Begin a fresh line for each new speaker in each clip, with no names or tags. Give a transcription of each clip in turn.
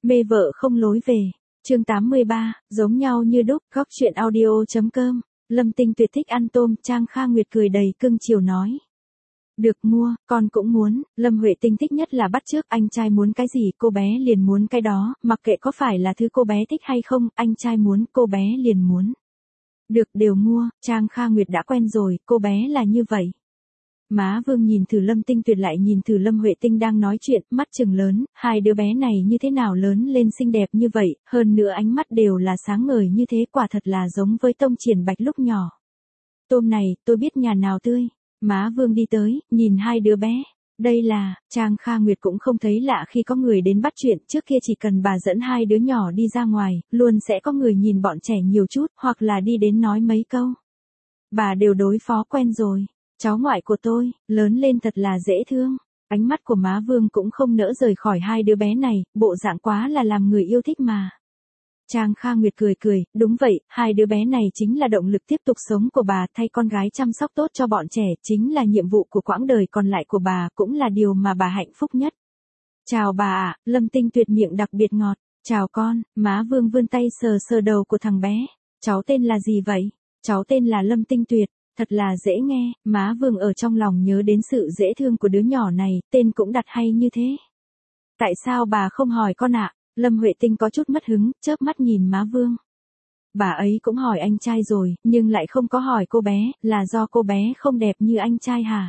Mê vợ không lối về. Chương 83, giống nhau như đúc, góc chuyện audio.com. Lâm Tinh Tuyệt thích ăn tôm, Trang Kha Nguyệt cười đầy cưng chiều nói. Được mua, con cũng muốn. Lâm Huệ Tinh thích nhất là bắt chước, anh trai muốn cái gì cô bé liền muốn cái đó, mặc kệ có phải là thứ cô bé thích hay không, anh trai muốn cô bé liền muốn. Được, đều mua. Trang Kha Nguyệt đã quen rồi, cô bé là như vậy. Má Vương nhìn thử Lâm Tinh Tuyệt lại nhìn thử Lâm Huệ Tinh đang nói chuyện, mắt trừng lớn, hai đứa bé này như thế nào lớn lên xinh đẹp như vậy, hơn nữa ánh mắt đều là sáng ngời như thế, quả thật là giống với Tông Triển Bạch lúc nhỏ. Tôm này, tôi biết nhà nào tươi. Má Vương đi tới, nhìn hai đứa bé. Đây là, Trang Kha Nguyệt cũng không thấy lạ khi có người đến bắt chuyện, trước kia chỉ cần bà dẫn hai đứa nhỏ đi ra ngoài, luôn sẽ có người nhìn bọn trẻ nhiều chút, hoặc là đi đến nói mấy câu. Bà đều đối phó quen rồi. Cháu ngoại của tôi, lớn lên thật là dễ thương. Ánh mắt của má Vương cũng không nỡ rời khỏi hai đứa bé này, bộ dạng quá là làm người yêu thích mà. Trang Kha Nguyệt cười cười, đúng vậy, hai đứa bé này chính là động lực tiếp tục sống của bà, thay con gái chăm sóc tốt cho bọn trẻ, chính là nhiệm vụ của quãng đời còn lại của bà, cũng là điều mà bà hạnh phúc nhất. Chào bà ạ, Lâm Tinh Tuyệt miệng đặc biệt ngọt. Chào con, má Vương vươn tay sờ sờ đầu của thằng bé. Cháu tên là gì vậy? Cháu tên là Lâm Tinh Tuyệt. Thật là dễ nghe, má Vương ở trong lòng nhớ đến sự dễ thương của đứa nhỏ này, tên cũng đặt hay như thế. Tại sao bà không hỏi con ạ? Lâm Huệ Tinh có chút mất hứng, chớp mắt nhìn má Vương. Bà ấy cũng hỏi anh trai rồi, nhưng lại không có hỏi cô bé, là do cô bé không đẹp như anh trai hả?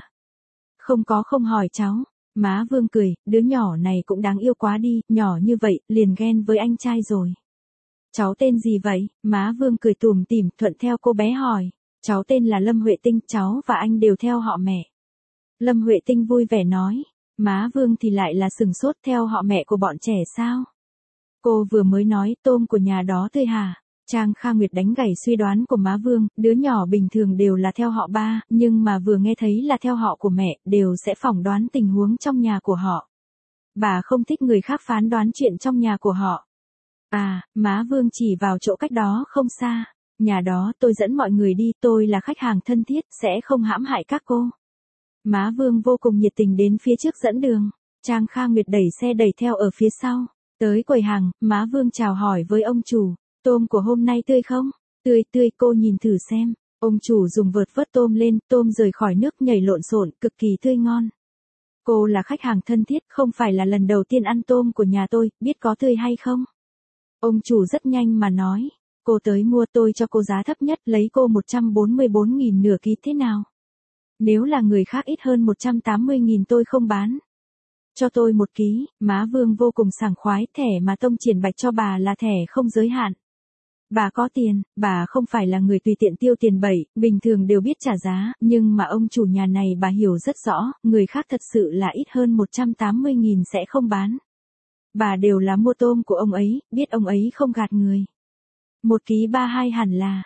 Không hỏi cháu. Má Vương cười, đứa nhỏ này cũng đáng yêu quá đi, nhỏ như vậy, liền ghen với anh trai rồi. Cháu tên gì vậy? Má Vương cười tủm tỉm, thuận theo cô bé hỏi. Cháu tên là Lâm Huệ Tinh, cháu và anh đều theo họ mẹ. Lâm Huệ Tinh vui vẻ nói. Má Vương thì lại là sừng sốt, theo họ mẹ của bọn trẻ sao? Cô vừa mới nói tôm của nhà đó tươi hả? Trang Kha Nguyệt đánh gãy suy đoán của má Vương, đứa nhỏ bình thường đều là theo họ ba, nhưng mà vừa nghe thấy là theo họ của mẹ, đều sẽ phỏng đoán tình huống trong nhà của họ. Bà không thích người khác phán đoán chuyện trong nhà của họ. À, má Vương chỉ vào chỗ cách đó không xa. Nhà đó tôi dẫn mọi người đi, tôi là khách hàng thân thiết, sẽ không hãm hại các cô. Má Vương vô cùng nhiệt tình đến phía trước dẫn đường. Trang Kha Nguyệt đẩy xe đẩy theo ở phía sau. Tới quầy hàng, má Vương chào hỏi với ông chủ. Tôm của hôm nay tươi không? Tươi, cô nhìn thử xem. Ông chủ dùng vợt vớt tôm lên, tôm rời khỏi nước nhảy lộn xộn, cực kỳ tươi ngon. Cô là khách hàng thân thiết, không phải là lần đầu tiên ăn tôm của nhà tôi, biết có tươi hay không? Ông chủ rất nhanh mà nói. Cô tới mua, tôi cho cô giá thấp nhất, lấy cô 144.000 nửa ký thế nào? Nếu là người khác ít hơn 180.000 tôi không bán. Cho tôi 1 ký, má Vương vô cùng sảng khoái, thẻ mà Tông Triển Bạch cho bà là thẻ không giới hạn. Bà có tiền, bà không phải là người tùy tiện tiêu tiền bậy, bình thường đều biết trả giá, nhưng mà ông chủ nhà này bà hiểu rất rõ, người khác thật sự là ít hơn 180.000 sẽ không bán. Bà đều là mua tôm của ông ấy, biết ông ấy không gạt người. 1 ký 32 hẳn là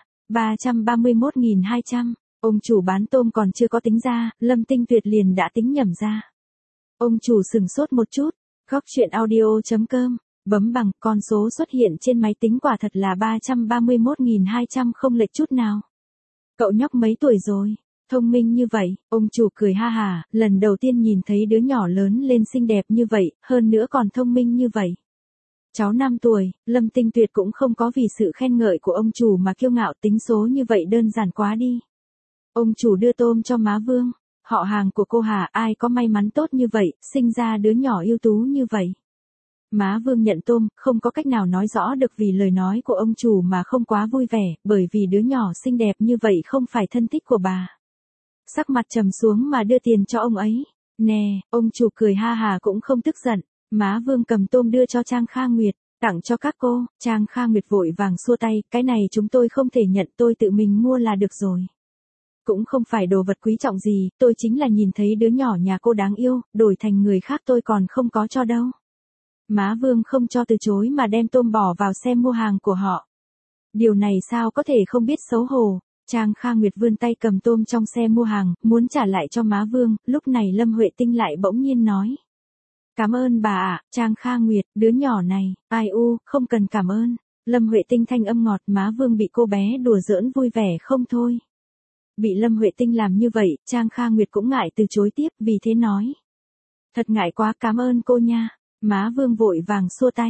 331.200. Ông chủ bán tôm còn chưa có tính ra, Lâm Tinh Tuyệt liền đã tính nhẩm ra. Ông chủ sừng sốt một chút, góc chuyện audio.com, bấm bằng, con số xuất hiện trên máy tính quả thật là 331.200 không lệch chút nào. Cậu nhóc mấy tuổi rồi? Thông minh như vậy, ông chủ cười ha hà, lần đầu tiên nhìn thấy đứa nhỏ lớn lên xinh đẹp như vậy, hơn nữa còn thông minh như vậy. Cháu 5 tuổi, Lâm Tinh Tuyệt cũng không có vì sự khen ngợi của ông chủ mà kiêu ngạo, tính số như vậy đơn giản quá đi. Ông chủ đưa tôm cho má Vương. Họ hàng của cô hả, ai có may mắn tốt như vậy, sinh ra đứa nhỏ ưu tú như vậy. Má Vương nhận tôm, không có cách nào nói rõ được vì lời nói của ông chủ mà không quá vui vẻ, bởi vì đứa nhỏ xinh đẹp như vậy không phải thân thích của bà. Sắc mặt trầm xuống mà đưa tiền cho ông ấy. Nè, ông chủ cười ha hà cũng không tức giận. Má Vương cầm tôm đưa cho Trang Kha Nguyệt, tặng cho các cô. Trang Kha Nguyệt vội vàng xua tay, cái này chúng tôi không thể nhận, tôi tự mình mua là được rồi. Cũng không phải đồ vật quý trọng gì, tôi chính là nhìn thấy đứa nhỏ nhà cô đáng yêu, đổi thành người khác tôi còn không có cho đâu. Má Vương không cho từ chối mà đem tôm bỏ vào xe mua hàng của họ. Điều này sao có thể không biết xấu hổ. Trang Kha Nguyệt vươn tay cầm tôm trong xe mua hàng, muốn trả lại cho má Vương, lúc này Lâm Huệ Tinh lại bỗng nhiên nói. Cảm ơn bà ạ, Trang Kha Nguyệt, đứa nhỏ này, ai u, không cần cảm ơn. Lâm Huệ Tinh thanh âm ngọt, má Vương bị cô bé đùa giỡn vui vẻ không thôi. Bị Lâm Huệ Tinh làm như vậy, Trang Kha Nguyệt cũng ngại từ chối tiếp, vì thế nói. Thật ngại quá, cảm ơn cô nha. Má Vương vội vàng xua tay.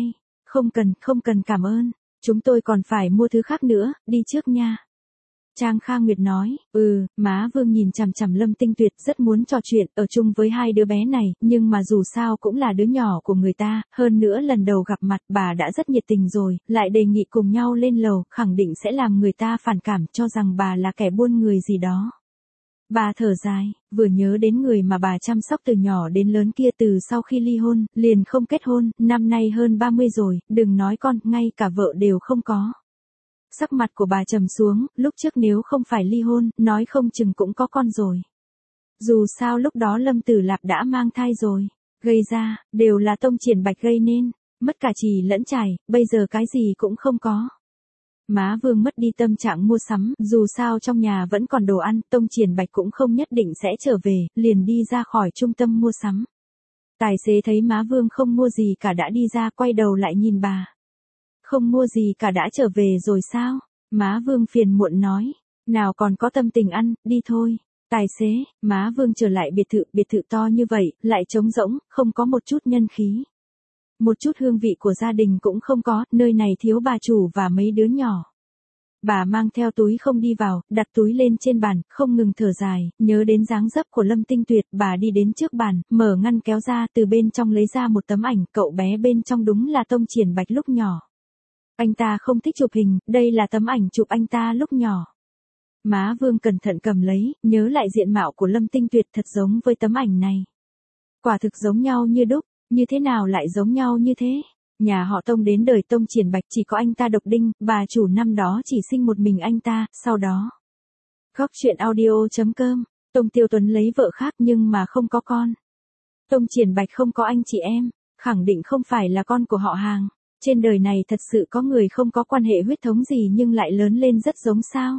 Không cần cảm ơn. Chúng tôi còn phải mua thứ khác nữa, đi trước nha. Trang Kha Nguyệt nói, má Vương nhìn chằm chằm Lâm Tinh Tuyệt rất muốn trò chuyện ở chung với hai đứa bé này, nhưng mà dù sao cũng là đứa nhỏ của người ta, hơn nữa lần đầu gặp mặt bà đã rất nhiệt tình rồi, lại đề nghị cùng nhau lên lầu, khẳng định sẽ làm người ta phản cảm cho rằng bà là kẻ buôn người gì đó. Bà thở dài, vừa nhớ đến người mà bà chăm sóc từ nhỏ đến lớn kia từ sau khi ly hôn, liền không kết hôn, năm nay hơn 30 rồi, đừng nói con, ngay cả vợ đều không có. Sắc mặt của bà trầm xuống, lúc trước nếu không phải ly hôn, nói không chừng cũng có con rồi. Dù sao lúc đó Lâm Tử Lạp đã mang thai rồi, gây ra, đều là Tông Triển Bạch gây nên, mất cả chì lẫn chài, bây giờ cái gì cũng không có. Má Vương mất đi tâm trạng mua sắm, dù sao trong nhà vẫn còn đồ ăn, Tông Triển Bạch cũng không nhất định sẽ trở về, liền đi ra khỏi trung tâm mua sắm. Tài xế thấy má Vương không mua gì cả đã đi ra, quay đầu lại nhìn bà. Không mua gì cả đã trở về rồi sao? Má Vương phiền muộn nói. Nào còn có tâm tình ăn, đi thôi. Tài xế, má Vương trở lại biệt thự to như vậy, lại trống rỗng, không có một chút nhân khí. Một chút hương vị của gia đình cũng không có, nơi này thiếu bà chủ và mấy đứa nhỏ. Bà mang theo túi không đi vào, đặt túi lên trên bàn, không ngừng thở dài, nhớ đến dáng dấp của Lâm Tinh Tuyệt, bà đi đến trước bàn, mở ngăn kéo ra, từ bên trong lấy ra một tấm ảnh, cậu bé bên trong đúng là Tông Triển Bạch lúc nhỏ. Anh ta không thích chụp hình, đây là tấm ảnh chụp anh ta lúc nhỏ. Má Vương cẩn thận cầm lấy, nhớ lại diện mạo của Lâm Tinh Tuyệt thật giống với tấm ảnh này. Quả thực giống nhau như đúc, như thế nào lại giống nhau như thế? Nhà họ Tông đến đời Tông Triển Bạch chỉ có anh ta độc đinh, bà chủ năm đó chỉ sinh một mình anh ta, sau đó. Góc truyện audio.com, Tông Tiêu Tuấn lấy vợ khác nhưng mà không có con. Tông Triển Bạch không có anh chị em, khẳng định không phải là con của họ hàng. Trên đời này thật sự có người không có quan hệ huyết thống gì nhưng lại lớn lên rất giống sao?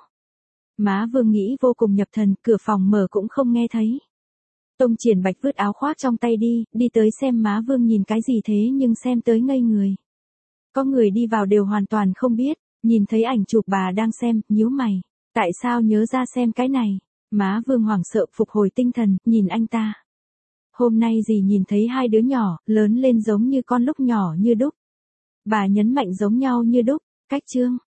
Má Vương nghĩ vô cùng nhập thần, cửa phòng mở cũng không nghe thấy. Tông Triển Bạch vứt áo khoác trong tay đi tới xem má Vương nhìn cái gì thế nhưng xem tới ngây người. Có người đi vào đều hoàn toàn không biết, nhìn thấy ảnh chụp bà đang xem, nhíu mày. Tại sao nhớ ra xem cái này? Má Vương hoảng sợ phục hồi tinh thần, nhìn anh ta. Hôm nay dì nhìn thấy hai đứa nhỏ, lớn lên giống như con lúc nhỏ như đúc. Bà nhấn mạnh giống nhau như đúc, cách chương.